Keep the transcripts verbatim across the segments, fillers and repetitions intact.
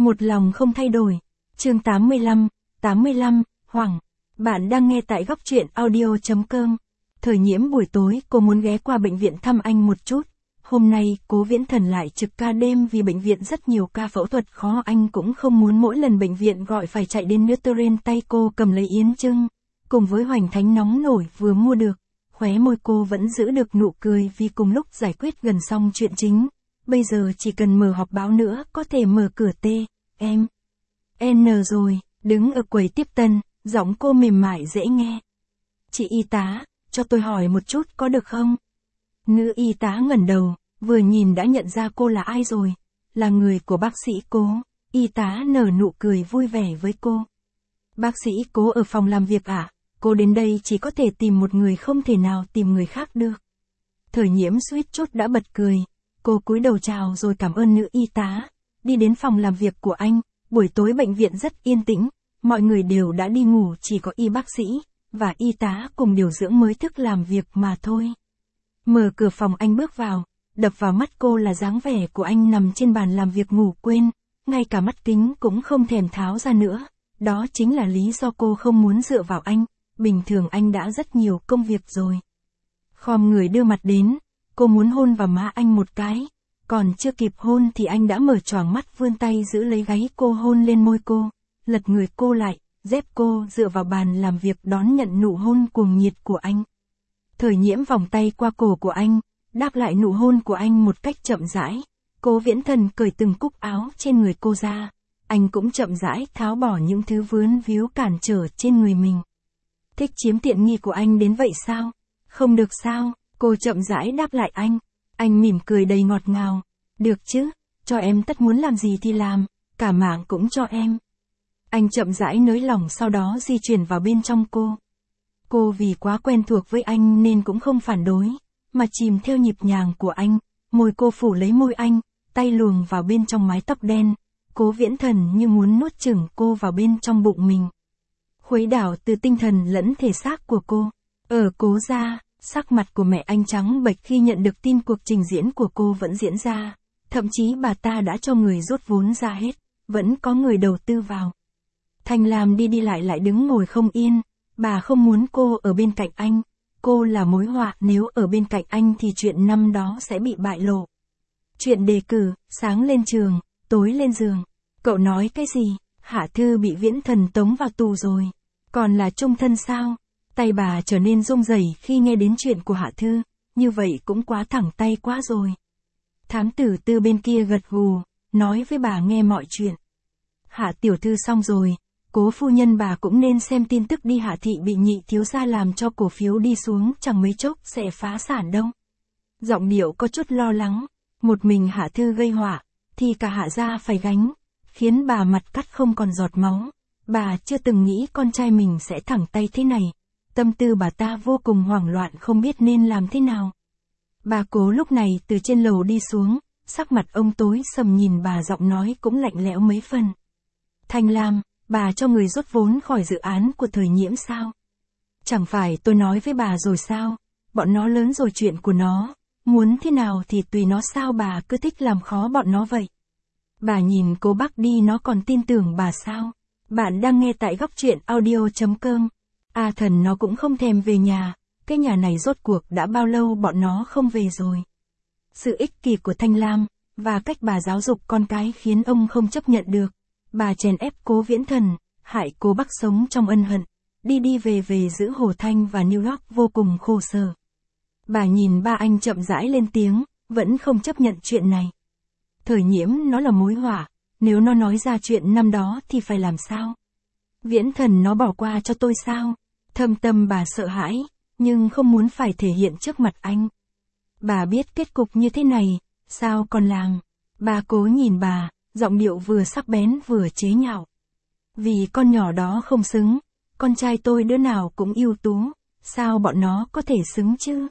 Một lòng không thay đổi. Chương tám mươi lăm, tám mươi lăm, Hoảng. Bạn đang nghe tại góc truyện audio chấm com. Thời Nhiễm buổi tối cô muốn ghé qua bệnh viện thăm anh một chút. Hôm nay Cố Viễn Thần lại trực ca đêm vì bệnh viện rất nhiều ca phẫu thuật khó, anh cũng không muốn mỗi lần bệnh viện gọi phải chạy đến nữa. Terrain tay cô cầm lấy yến trưng, cùng với hoành thánh nóng nổi vừa mua được. Khóe môi cô vẫn giữ được nụ cười vì cùng lúc giải quyết gần xong chuyện chính. Bây giờ chỉ cần mở họp báo nữa có thể mở cửa T, em. N rồi, đứng ở quầy tiếp tân, giọng cô mềm mại dễ nghe. Chị y tá, cho tôi hỏi một chút có được không? Nữ y tá ngẩng đầu, vừa nhìn đã nhận ra cô là ai rồi. Là người của bác sĩ Cố. Y tá nở nụ cười vui vẻ với cô. Bác sĩ Cố ở phòng làm việc à? Cô đến đây chỉ có thể tìm một người, không thể nào tìm người khác được. Thời Nhiễm suýt chút đã bật cười. Cô cúi đầu chào rồi cảm ơn nữ y tá. Đi đến phòng làm việc của anh. Buổi tối bệnh viện rất yên tĩnh. Mọi người đều đã đi ngủ, chỉ có y bác sĩ và y tá cùng điều dưỡng mới thức làm việc mà thôi. Mở cửa phòng anh bước vào. Đập vào mắt cô là dáng vẻ của anh nằm trên bàn làm việc ngủ quên. Ngay cả mắt kính cũng không thèm tháo ra nữa. Đó chính là lý do cô không muốn dựa vào anh. Bình thường anh đã rất nhiều công việc rồi. Khom người đưa mặt đến. Cô muốn hôn vào má anh một cái. Còn chưa kịp hôn thì anh đã mở choàng mắt, vươn tay giữ lấy gáy cô, hôn lên môi cô. Lật người cô lại, dép cô dựa vào bàn làm việc đón nhận nụ hôn cuồng nhiệt của anh. Thời Nhiễm vòng tay qua cổ của anh, đáp lại nụ hôn của anh một cách chậm rãi. Cố Viễn Thần cởi từng cúc áo trên người cô ra. Anh cũng chậm rãi tháo bỏ những thứ vướng víu cản trở trên người mình. Thích chiếm tiện nghi của anh đến vậy sao? Không được sao? Cô chậm rãi đáp lại anh. Anh mỉm cười đầy ngọt ngào. Được chứ, cho em tất muốn làm gì thì làm, cả mạng cũng cho em. Anh chậm rãi nới lỏng, sau đó di chuyển vào bên trong cô. Cô vì quá quen thuộc với anh nên cũng không phản đối, mà chìm theo nhịp nhàng của anh. Môi cô phủ lấy môi anh, tay luồn vào bên trong mái tóc đen. Cố Viễn Thần như muốn nuốt chửng cô vào bên trong bụng mình. Khuấy đảo từ tinh thần lẫn thể xác của cô. Ở Cố gia, sắc mặt của mẹ anh trắng bệch khi nhận được tin cuộc trình diễn của cô vẫn diễn ra. Thậm chí bà ta đã cho người rút vốn ra hết, vẫn có người đầu tư vào. Thanh Lam đi đi lại lại đứng ngồi không yên. Bà không muốn cô ở bên cạnh anh. Cô là mối họa, nếu ở bên cạnh anh thì chuyện năm đó sẽ bị bại lộ. Chuyện đề cử, sáng lên trường, tối lên giường. Cậu nói cái gì? Hạ Thư bị Viễn Thần tống vào tù rồi. Còn là chung thân sao? Tay bà trở nên run rẩy khi nghe đến chuyện của Hạ Thư. Như vậy cũng quá thẳng tay quá rồi. Thám tử Tư bên kia gật gù, nói với bà nghe mọi chuyện. Hạ tiểu thư xong rồi. Cố phu nhân bà cũng nên xem tin tức đi. Hạ thị bị nhị thiếu gia làm cho cổ phiếu đi xuống, chẳng mấy chốc sẽ phá sản đâu. Giọng điệu có chút lo lắng. Một mình Hạ Thư gây họa, thì cả Hạ gia phải gánh, khiến bà mặt cắt không còn giọt máu. Bà chưa từng nghĩ con trai mình sẽ thẳng tay thế này. Tâm tư bà ta vô cùng hoảng loạn, không biết nên làm thế nào. Bà Cố lúc này từ trên lầu đi xuống, sắc mặt ông tối sầm, nhìn bà giọng nói cũng lạnh lẽo mấy phần. Thanh Lam, bà cho người rút vốn khỏi dự án của Thời Nhiễm sao? Chẳng phải tôi nói với bà rồi sao? Bọn nó lớn rồi, chuyện của nó. Muốn thế nào thì tùy nó, sao bà cứ thích làm khó bọn nó vậy? Bà nhìn Cố Bắc đi, nó còn tin tưởng bà sao? Bạn đang nghe tại góc truyện audio chấm com. A Thần nó cũng không thèm về nhà. Cái nhà này rốt cuộc đã bao lâu bọn nó không về rồi? Sự ích kỷ của Thanh Lam và cách bà giáo dục con cái khiến ông không chấp nhận được. Bà chèn ép Cố Viễn Thần, hại Cố Bắc sống trong ân hận, đi đi về về giữa Hồ Thanh và New York vô cùng khổ sở. Bà nhìn ba anh chậm rãi lên tiếng, vẫn không chấp nhận chuyện này. Thời Nhiễm nó là mối họa, nếu nó nói ra chuyện năm đó thì phải làm sao? Viễn Thần nó bỏ qua cho tôi sao? Thâm tâm bà sợ hãi, nhưng không muốn phải thể hiện trước mặt anh. Bà biết kết cục như thế này, sao còn làng? Bà Cố nhìn bà, giọng điệu vừa sắc bén vừa chế nhạo. Vì con nhỏ đó không xứng, con trai tôi đứa nào cũng ưu tú, sao bọn nó có thể xứng chứ?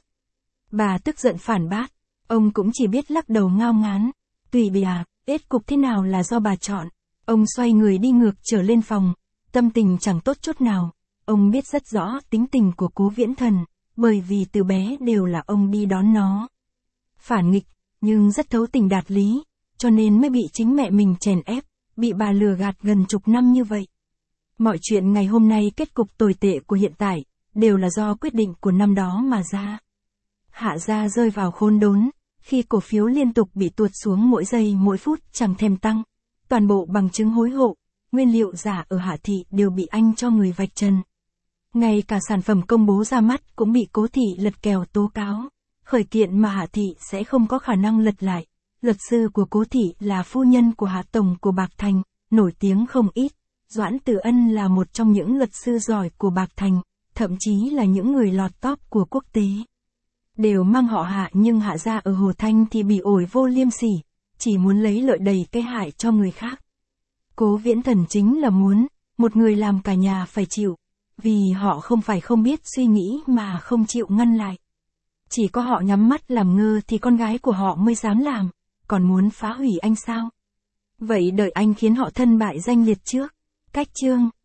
Bà tức giận phản bác, ông cũng chỉ biết lắc đầu ngao ngán. Tùy bà, kết cục thế nào là do bà chọn. Ông xoay người đi ngược trở lên phòng, tâm tình chẳng tốt chút nào. Ông biết rất rõ tính tình của Cố Viễn Thần, bởi vì từ bé đều là ông đi đón nó. Phản nghịch, nhưng rất thấu tình đạt lý, cho nên mới bị chính mẹ mình chèn ép. bị bà lừa gạt gần chục năm như vậy. Mọi chuyện ngày hôm nay kết cục tồi tệ của hiện tại, đều là do quyết định của năm đó mà ra. Hạ gia rơi vào khốn đốn, khi cổ phiếu liên tục bị tuột xuống mỗi giây mỗi phút chẳng thèm tăng. Toàn bộ bằng chứng hối hộ, nguyên liệu giả ở Hạ thị đều bị anh cho người vạch trần. Ngay cả sản phẩm công bố ra mắt cũng bị Cố thị lật kèo tố cáo. Khởi kiện mà Hạ thị sẽ không có khả năng lật lại. Luật sư của Cố thị là phu nhân của Hạ tổng của Bạc Thành, nổi tiếng không ít. Doãn Tử Ân là một trong những luật sư giỏi của Bạc Thành, thậm chí là những người lọt top của quốc tế. Đều mang họ Hạ nhưng Hạ gia ở Hồ Thanh thì bị ổi vô liêm sỉ, chỉ muốn lấy lợi đầy cái hại cho người khác. Cố Viễn Thần chính là muốn, một người làm cả nhà phải chịu, vì họ không phải không biết suy nghĩ mà không chịu ngăn lại. Chỉ có họ nhắm mắt làm ngơ thì con gái của họ mới dám làm, còn muốn phá hủy anh sao? Vậy đợi anh khiến họ thân bại danh liệt trước. Cách chương